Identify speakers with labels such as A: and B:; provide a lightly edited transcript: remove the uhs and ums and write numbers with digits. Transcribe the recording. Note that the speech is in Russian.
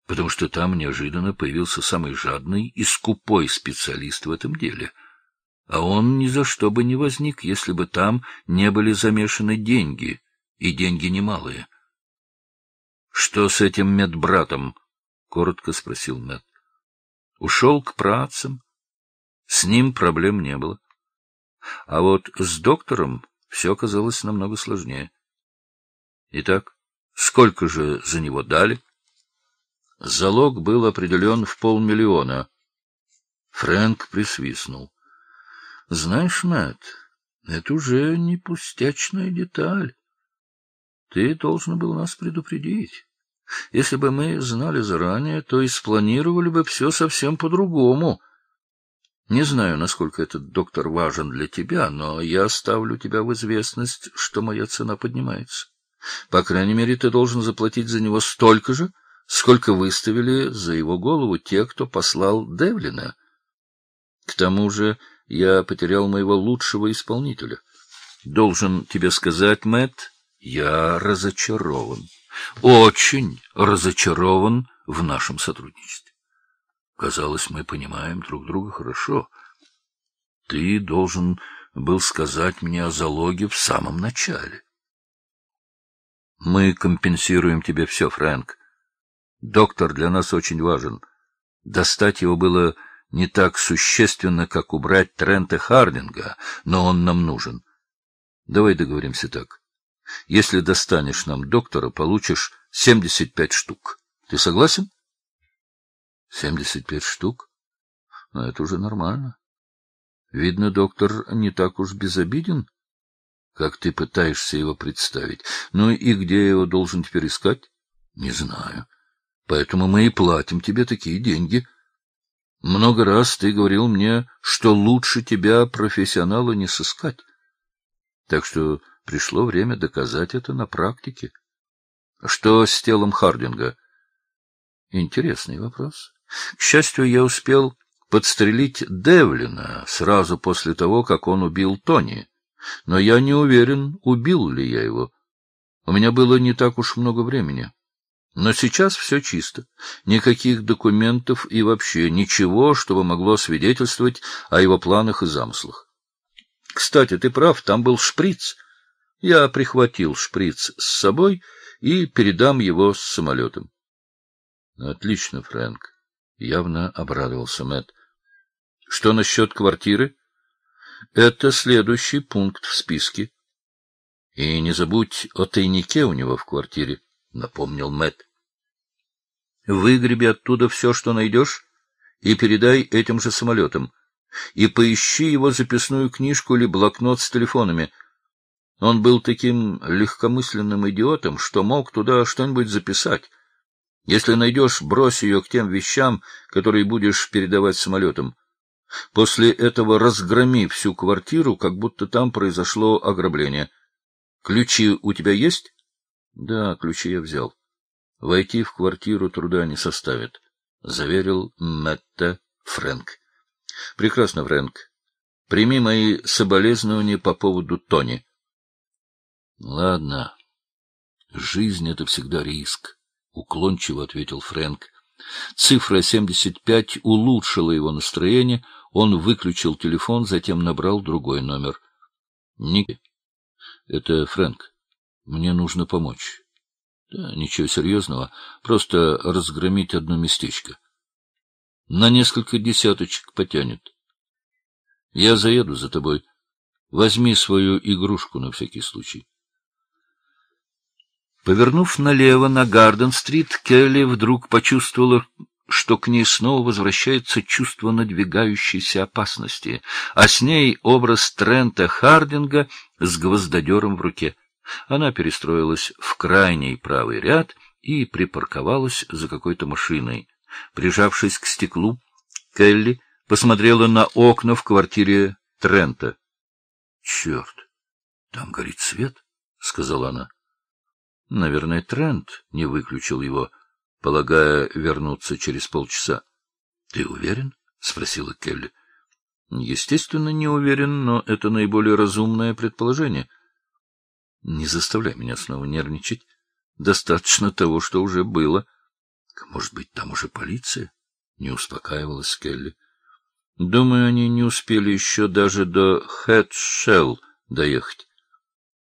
A: потому что там неожиданно появился самый жадный и скупой специалист в этом деле. А он ни за что бы не возник, если бы там не были замешаны деньги, и деньги немалые. — Что с этим медбратом? — коротко спросил Мэтт. — Ушел к працам. С ним проблем не было. А вот с доктором все оказалось намного сложнее. Итак, сколько же за него дали? Залог был определен в 500 000. Фрэнк присвистнул. — Знаешь, Мэтт, это уже не пустячная деталь. Ты должен был нас предупредить. Если бы мы знали заранее, то и спланировали бы все совсем по-другому. Не знаю, насколько этот доктор важен для тебя, но я ставлю тебя в известность, что моя цена поднимается. По крайней мере, ты должен заплатить за него столько же, сколько выставили за его голову те, кто послал Девлина. К тому же я потерял моего лучшего исполнителя. Должен тебе сказать, Мэтт, я разочарован. Очень разочарован в нашем сотрудничестве. Казалось, мы понимаем друг друга хорошо. Ты должен был сказать мне о залоге в самом начале. Мы компенсируем тебе все, Фрэнк. Доктор для нас очень важен. Достать его было не так существенно, как убрать Трента Хардинга, но он нам нужен. Давай договоримся так. Если достанешь нам доктора, получишь 75 штук. Ты согласен? 75 штук? Ну, это уже нормально. Видно, доктор не так уж безобиден, как ты пытаешься его представить. Ну и где я его должен теперь искать? Не знаю. Поэтому мы и платим тебе такие деньги. Много раз ты говорил мне, что лучше тебя, профессионала, не сыскать. Так что пришло время доказать это на практике. Что с телом Хардинга? Интересный вопрос. К счастью, я успел подстрелить Девлина сразу после того, как он убил Тони. Но я не уверен, убил ли я его. У меня было не так уж много времени. Но сейчас все чисто. Никаких документов и вообще ничего, чтобы могло свидетельствовать о его планах и замыслах. Кстати, ты прав, там был шприц. Я прихватил шприц с собой и передам его с самолетом. — Отлично, Фрэнк. Явно обрадовался Мэтт. — Что насчет квартиры? — Это следующий пункт в списке. — И не забудь о тайнике у него в квартире, — напомнил Мэтт. — Выгреби оттуда все, что найдешь, и передай этим же самолетам. И поищи его записную книжку или блокнот с телефонами. Он был таким легкомысленным идиотом, что мог туда что-нибудь записать. Если найдешь, брось ее к тем вещам, которые будешь передавать самолетам. После этого разгроми всю квартиру, как будто там произошло ограбление. Ключи у тебя есть? Да, ключи я взял. Войти в квартиру труда не составит, — заверил Мэтта Фрэнк. Прекрасно, Фрэнк. Прими мои соболезнования по поводу Тони. Ладно. Жизнь — это всегда риск, — уклончиво ответил Фрэнк. Цифра 75 улучшила его настроение. Он выключил телефон, затем набрал другой номер. — Ники, это Фрэнк. Мне нужно помочь. Да, ничего серьезного, просто разгромить одно местечко. На несколько десяточек потянет. Я заеду за тобой. Возьми свою игрушку на всякий случай. Повернув налево на Гарден-стрит, Келли вдруг почувствовала, что к ней снова возвращается чувство надвигающейся опасности, а с ней образ Трента Хардинга с гвоздодером в руке. Она перестроилась в крайний правый ряд и припарковалась за какой-то машиной. Прижавшись к стеклу, Келли посмотрела на окна в квартире Трента. — Черт, там горит свет, — сказала она. Наверное, Трент не выключил его, полагая вернуться через полчаса. — Ты уверен? — спросила Келли. — Естественно, не уверен, но это наиболее разумное предположение. Не заставляй меня снова нервничать. Достаточно того, что уже было. Может быть, там уже полиция? Не успокаивалась Келли. Думаю, они не успели еще даже до Хэтшелл доехать.